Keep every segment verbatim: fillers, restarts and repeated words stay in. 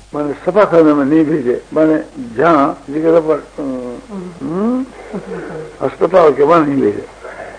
मैंने सफा खाने में नहीं भेजे, मैंने जहाँ जगह पर अस्पताल के वहां नहीं भेजे।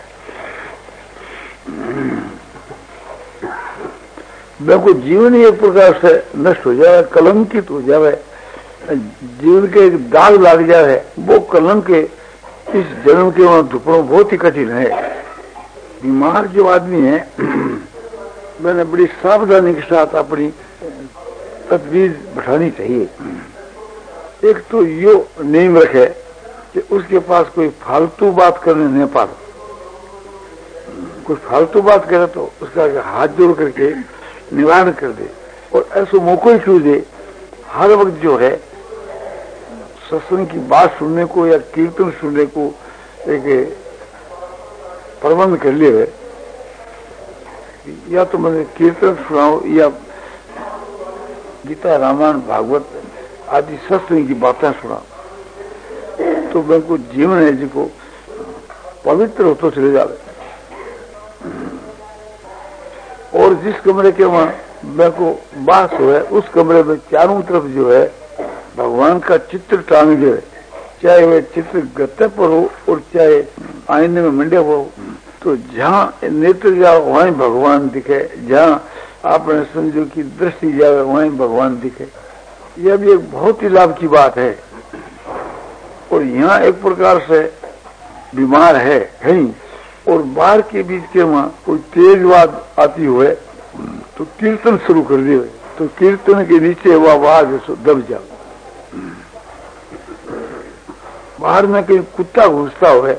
देखो जीवन ही एक प्रकार से नष्ट हो जाए, कलंकित हो जाए, जीवन के एक दाग लग जाए, वो कलंक के इस जन्म के वहां धुपड़ों बहुत ही कठिन है। बीमार जो आदमी है मैंने बड़ी सावधानी के साथ अपनी तदबीर बैठानी चाहिए। एक तो यो नियम रखे कि उसके पास कोई फालतू बात करने नहीं पाता, कोई फालतू बात करे तो उसका हाथ जोड़ करके निवारण कर दे, और ऐसा मौका ही क्यों दे, हर वक्त जो है सत्संग की बात सुनने को या कीर्तन सुनने को एक प्रबंध कर लिए, या तो मैंने कीर्तन सुनाओ या गीता रामायण भागवत आदि सत्संग की बातें सुनाओ, तो मैं को जीवन है जिसको पवित्र होते चले जावे। और जिस कमरे के वहां मैं को बास हो है, उस कमरे में चारों तरफ जो है भगवान का चित्र टांग जो है, चाहे वह चित्र गत्ते पर हो और चाहे आईने में मंडे हो, तो जहाँ नेत्र जाओ वहीं भगवान दिखे, जहाँ आपने समझो की दृष्टि जाए वहीं भगवान दिखे। यह भी एक बहुत ही लाभ की बात है। और यहाँ एक प्रकार से बीमार है कहीं और बाहर के बीच के वहां कोई तेज आवाज आती हुए तो कीर्तन शुरू कर दिए, तो कीर्तन के नीचे वह आवाज दब जाओ। बाहर में कहीं कुत्ता घुसता हुए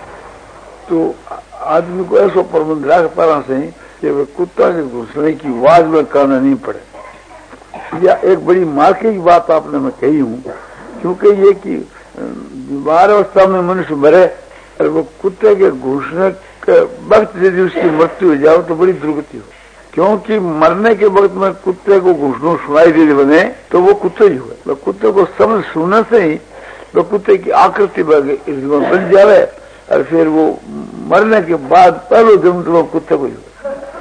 तो आदमी को ऐसा प्रबंध रख पाना चाहिए कि वह कुत्ता के घुसने की आवाज में करना नहीं पड़े। या एक बड़ी मार्के की बात आपने मैं कही हूँ, क्योंकि ये कि बीमार अवस्था में मनुष्य मरे और वो कुत्ते के घुसने के वक्त यदि उसकी मृत्यु हो जाए तो बड़ी दुर्गति हो, क्योंकि मरने के वक्त में कुत्ते को घुसनों सुनाई दे बने तो वो कुत्ते ही हुए। वो कुत्ते को समझ सुनने से ही वो कुत्ते की आकृति बन जावे और फिर वो मरने के बाद पहले जन्म तो वो कुत्ते को ही हुए।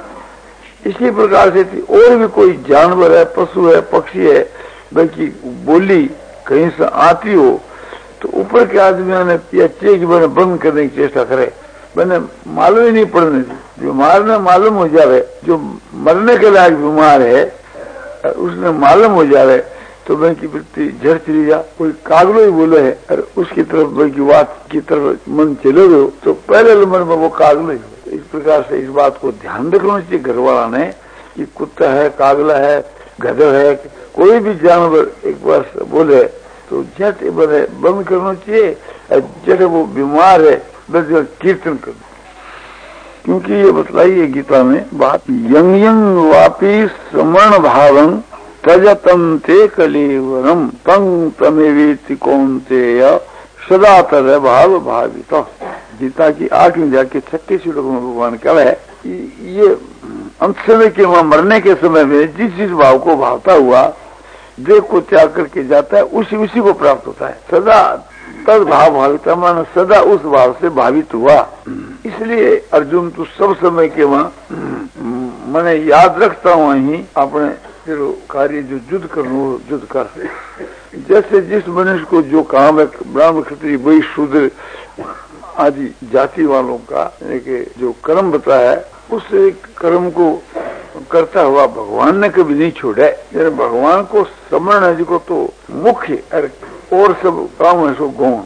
इसी प्रकार से और भी कोई जानवर है, पशु है, पक्षी है, बल्कि बोली कहीं से आती हो तो ऊपर के आदमियों ने या चेक मैंने बंद करने की चेष्टा करे, मैंने मालूम ही नहीं पड़ने दी। बीमार ने मालूम हो जावे, जो मरने के लायक बीमार है उसने मालूम हो जावे तो मैं की वृत्ति झड़ चली जा। कोई कागलो ही बोले है और उसकी तरफ मैं की बात की तरफ मन चले गए तो पहले नंबर में वो कागलो ही हो। तो इस प्रकार से इस बात को ध्यान रखना चाहिए घर वाला ने कि कुत्ता है, कागला है, गधर है, कोई भी जानवर एक बार बोले तो झट बंद करना चाहिए। जब वो बीमार है बस कीर्तन कर, क्योंकि ये बतलाई है गीता में बात, यंग यंग वापी समर्ण भावं तजतम ते कलेवरम तंग तमेवेति कौन्तेय सदा तर भाव भावित। गीता की आठवीं जाके छत्तीस श्लोक में भगवान कह है ये अंत समय के वहां मरने के समय में जिस जिस भाव को भावता हुआ देह को त्याग करके जाता है उसी उसी को प्राप्त होता है। सदा तद भाव भावित माना सदा उस भाव से भावित हुआ। इसलिए अर्जुन तू सब समय के वहां मैंने याद रखता हूँ ही अपने कार्य जो युद्ध करना युद्ध कर। जैसे जिस मनुष्य को जो काम है ब्राह्मण क्षत्रिय वही शूद्र आदि जाति वालों का जो कर्म बताया है उस कर्म को करता हुआ भगवान ने कभी नहीं छोड़ा है। भगवान को समरण है जिसको तो मुख्य और सब काम है सो गौण।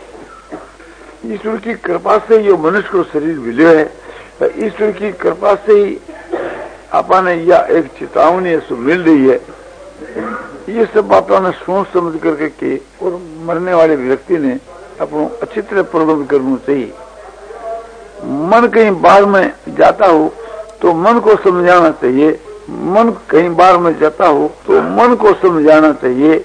ईश्वर की कृपा से ये मनुष्य को शरीर मिले है, ईश्वर की कृपा से ही अपन या एक चेतावनी सो मिल रही है। ये सब बातों ने सोच समझ करके की और मरने वाले व्यक्ति ने अपना अच्छी तरह प्रबंध करना चाहिए। मन कहीं बाहर में जाता हो तो मन को समझाना चाहिए, मन कहीं बाहर में जाता हो तो मन को समझाना चाहिए।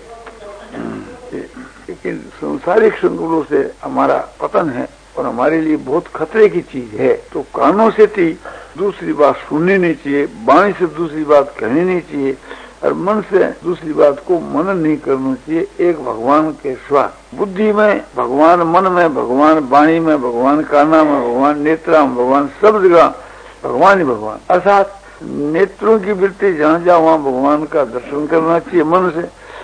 लेकिन संसारिक संकुलों से हमारा पतन है और हमारे लिए बहुत खतरे की चीज है। तो कानों से थी दूसरी बात सुननी नहीं चाहिए, वाणी से दूसरी बात कहनी नहीं चाहिए और मन से दूसरी बात को मनन नहीं करना चाहिए। एक भगवान के स्वा बुद्धि में भगवान, मन में भगवान, वाणी में भगवान, काना में भगवान, नेत्रा में भगवान, सब जगह भगवान ही भगवान। अर्थात नेत्रों की वृत्ति जहाँ जहाँ वहाँ भगवान का दर्शन करना चाहिए मन से,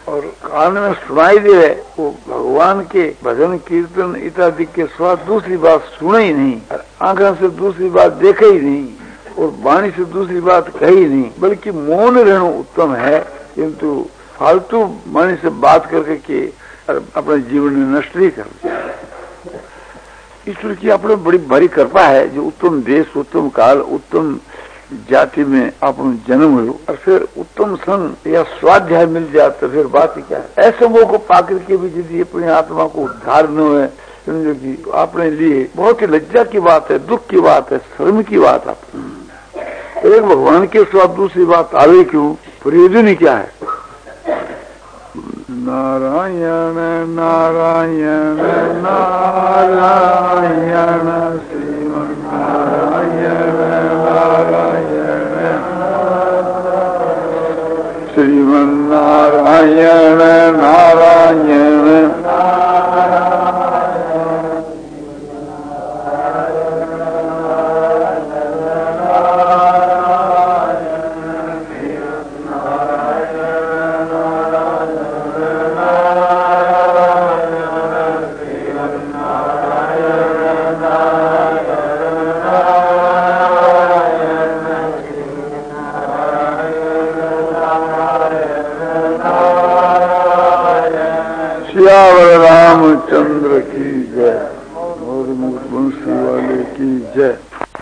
और कान में सुनाई दे वो भगवान के भजन कीर्तन इत्यादि के स्वाद दूसरी बात सुने ही नहीं, आंखों से दूसरी बात देखे ही नहीं और वाणी से दूसरी बात कही नहीं, बल्कि मौन रहना उत्तम है। किंतु फालतू वाणी से बात करके के अपने जीवन में नष्ट नहीं कर। ईश्वर की अपने बड़ी भारी कृपा है जो उत्तम देश, उत्तम काल, उत्तम जाति में अपन जन्म हुए और फिर उत्तम संग या स्वाध्याय मिल जाए तो फिर बात ही क्या है। ऐसे वो को पाकर के भी यदि अपनी आत्मा को उद्धार न हुए, समझो कि अपने लिए बहुत ही लज्जा की बात है, दुख की बात है, शर्म की बात है। तो एक भगवान के स्वाद दूसरी बात आवे क्यों, प्रयोजन ही क्या है। नारायण नारायण नारायण श्रीमन नारायण नारायण श्रीमन नारायण नारायण सियावर रामचंद्र की जय और मुंशी वाले की जय।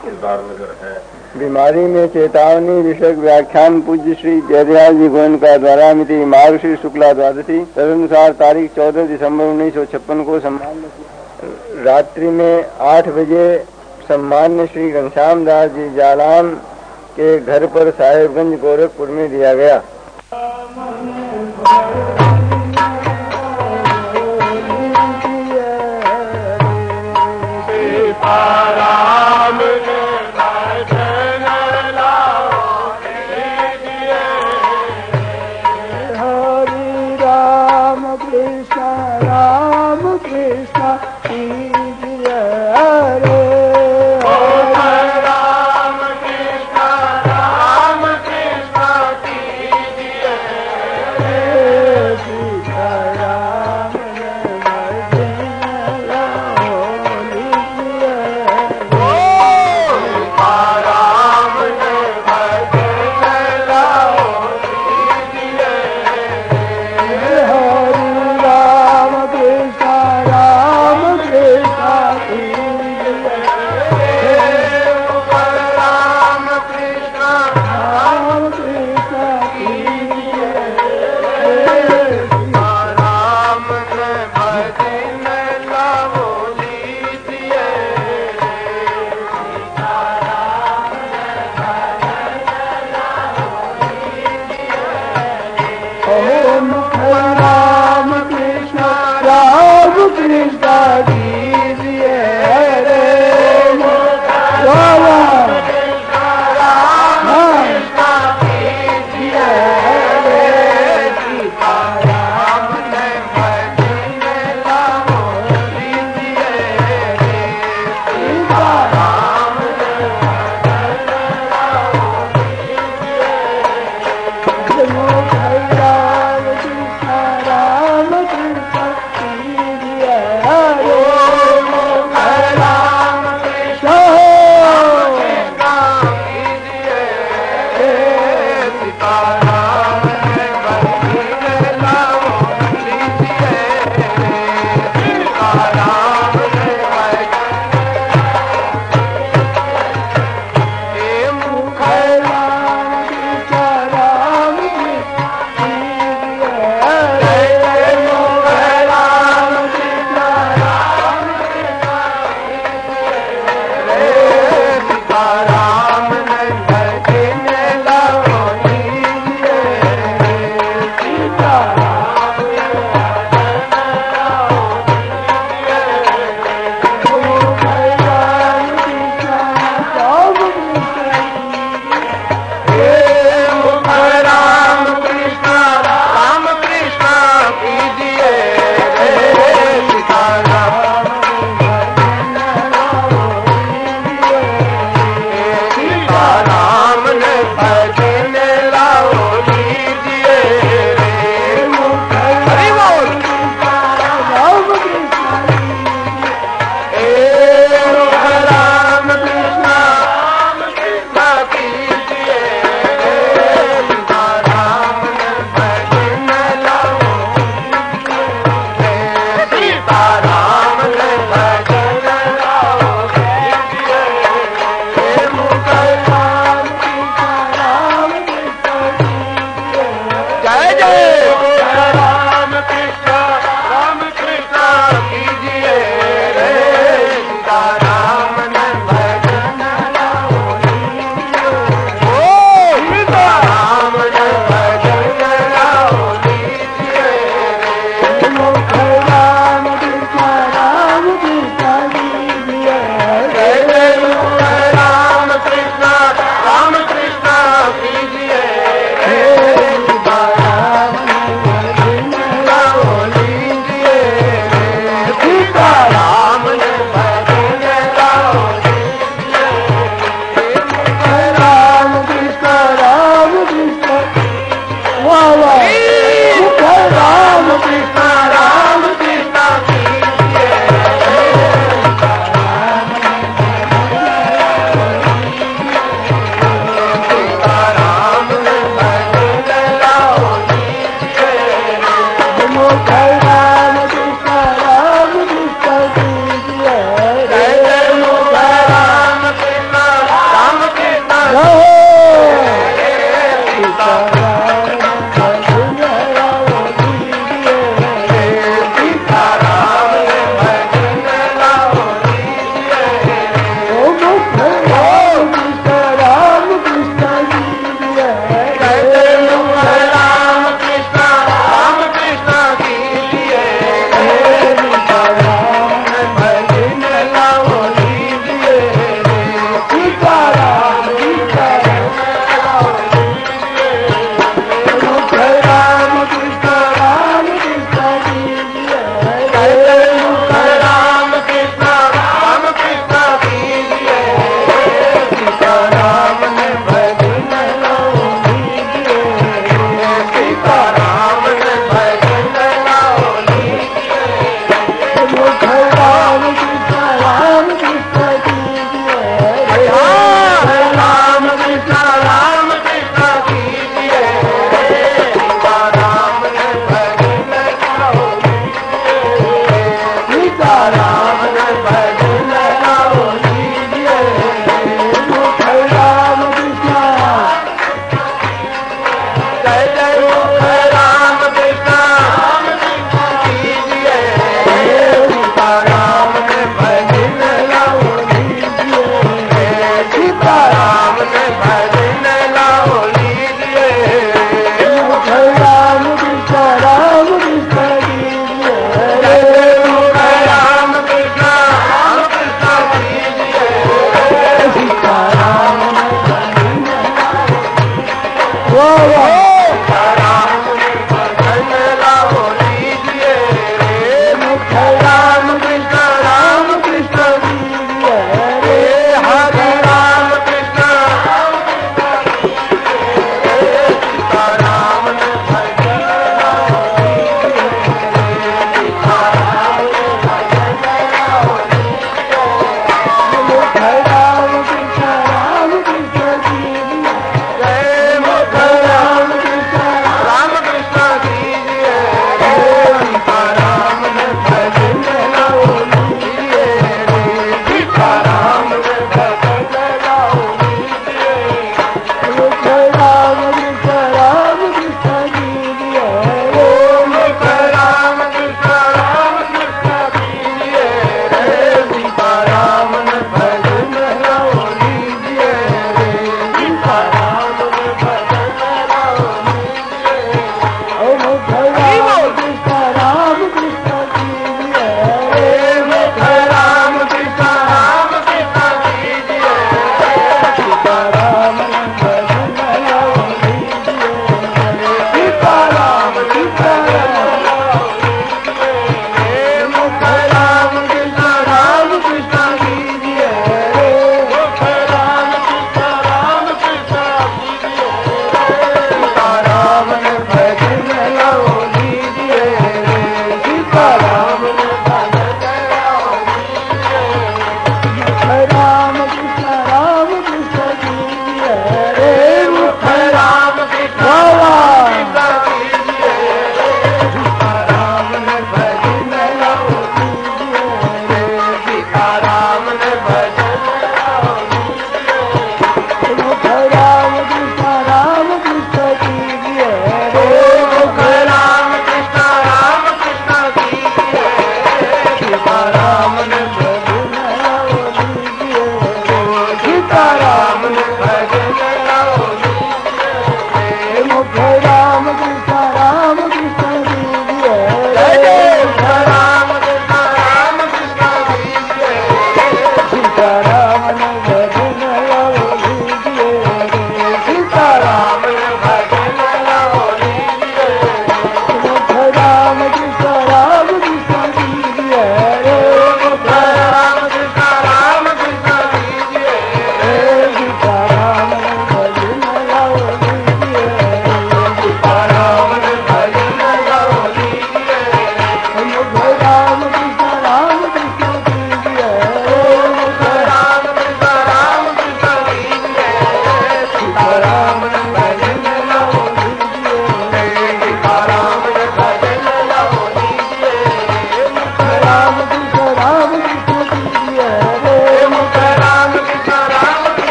बीमारी में चेतावनी विषय व्याख्यान पूज्य श्री जयदयाल जी गोयनका द्वारा मिति मार्गशीर शुक्ला द्वादशी तदनुसार तारीख चौदह दिसंबर उन्नीस सौ छप्पन को सम्मान्य रात्रि में आठ बजे सम्मान्य श्री घनश्याम दास जी जालान के घर पर साहेबगंज गोरखपुर में दिया गया। Oh जय जय राम कृष्ण राम कृष्ण कीजिए रे सीता राम ने भजन ओ सीता राम ने भजन लाओ लीजिए रे मुख राम कृष्ण राम कृष्ण कीजिए रे मुख राम कृष्ण राम कृष्ण कीजिए रे सीता राम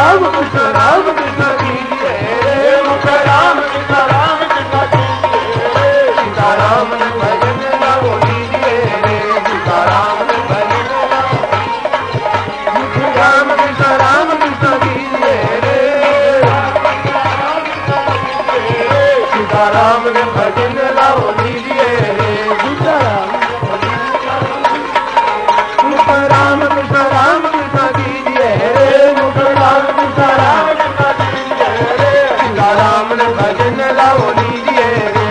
राम कृष्ण राम कृष्ण कीजिए रे मुख राम कृष्ण राम कृष्ण कीजिए सीता राम भजन गाओ लीजिए रे सीता राम भजन गाओ मुख राम कृष्ण राम कृष्ण कीजिए रे सीता राम भजन गाओ लीजिए रे सीता राम मुख राम कृष्ण राम कृष्ण कीजिए रे मुख राम कृष्ण राम कृष्ण कीजिए रे सीता राम भजन गाओ लीजिए रे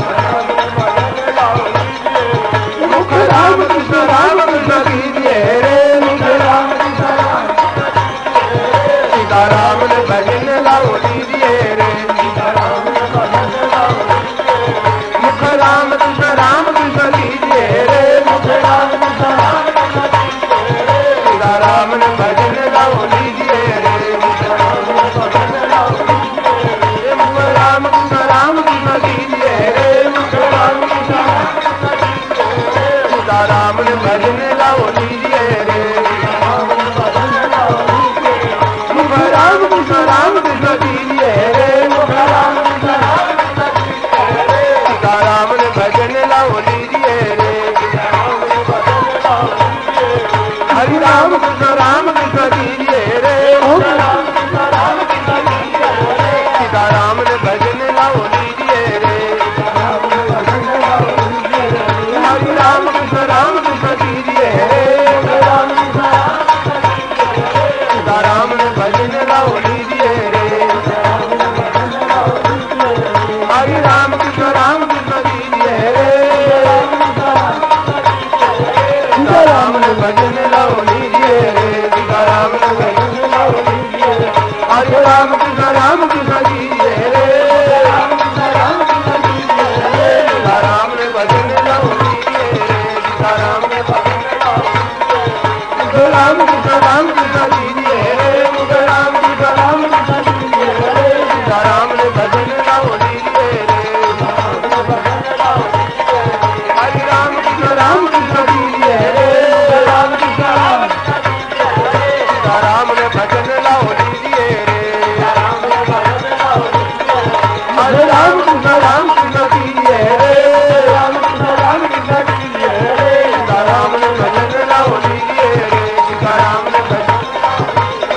मुख राम कृष्ण राम कृष्ण कीजिए रे मुख राम कृष्ण राम सीता राम भजन गाओ लीजिए रे सीता राम भजन गाओ मुख राम कृष्ण राम कृष्ण कीजिए रे मुख राम कृष्ण राम सीता राम भजन गाओ लीजिए रे मुख राम भजन गाओ मुख राम कृष्ण राम कृष्ण कीजिए रे मुख राम कृष्ण सीता राम भजन गाओ लीजिए रे मुख राम कृष्ण राम कृष्ण कीजिए रे मुख राम कृष्ण सीता राम भजन गाओ लीजिए रे हरि राम कृष्ण राम कृष्ण कीजिए रे सीता राम भजन गाओ लीजिए रे हरि राम कृष्ण राम कृष्ण कीजिए रे सीता राम भजन गाओ लीजिए रे हरि राम कृष्ण राम कृष्ण कीजिए रे सीता राम भजन गाओ लीजिए रे सीता राम भजन गाओ लीजिए हरि राम कृष्ण राम कृष्ण कीजिए रे सीता राम भजन गाओ लीजिए रे सीता राम भजन गाओ मुख राम कृष्ण राम कृष्ण कीजिए रे मुख राम कृष्ण राम कृष्ण कीजिए रे सीता राम भजन गाओ लीजिए रे हरि राम कृष्ण राम कृष्ण कीजिए रे राम कृष्ण राम सीता राम भजन गाओ लीजिए रे हरे राम कृष्ण राम कृष्ण कीजिए रे राम कृष्ण राम कृष्ण कीजिए रे सीता राम भजन गाओ लीजिए रे सीता राम भजन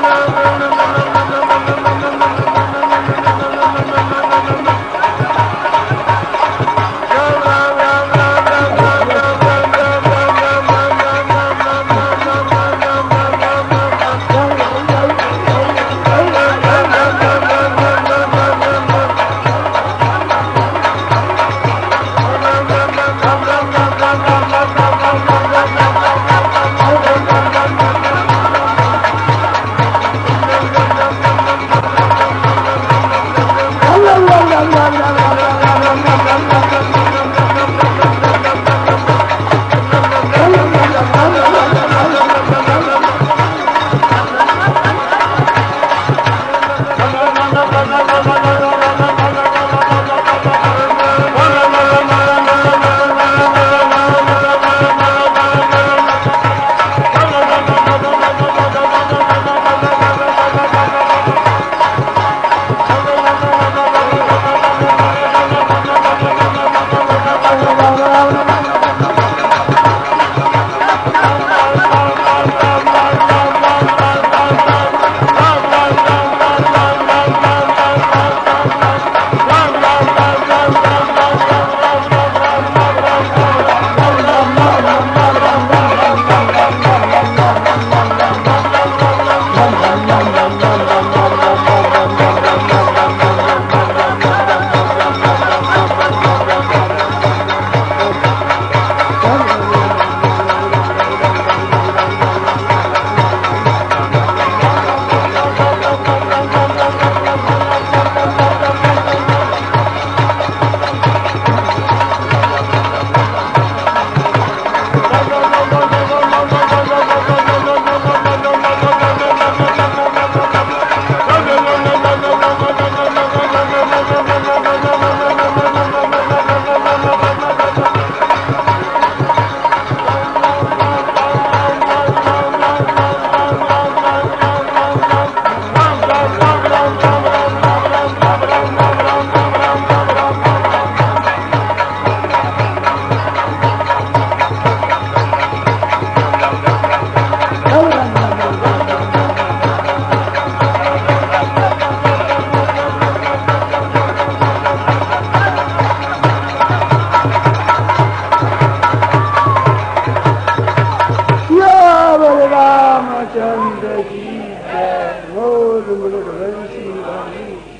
रामचंद्र जी जय। बोल बोल हरि श्री राम।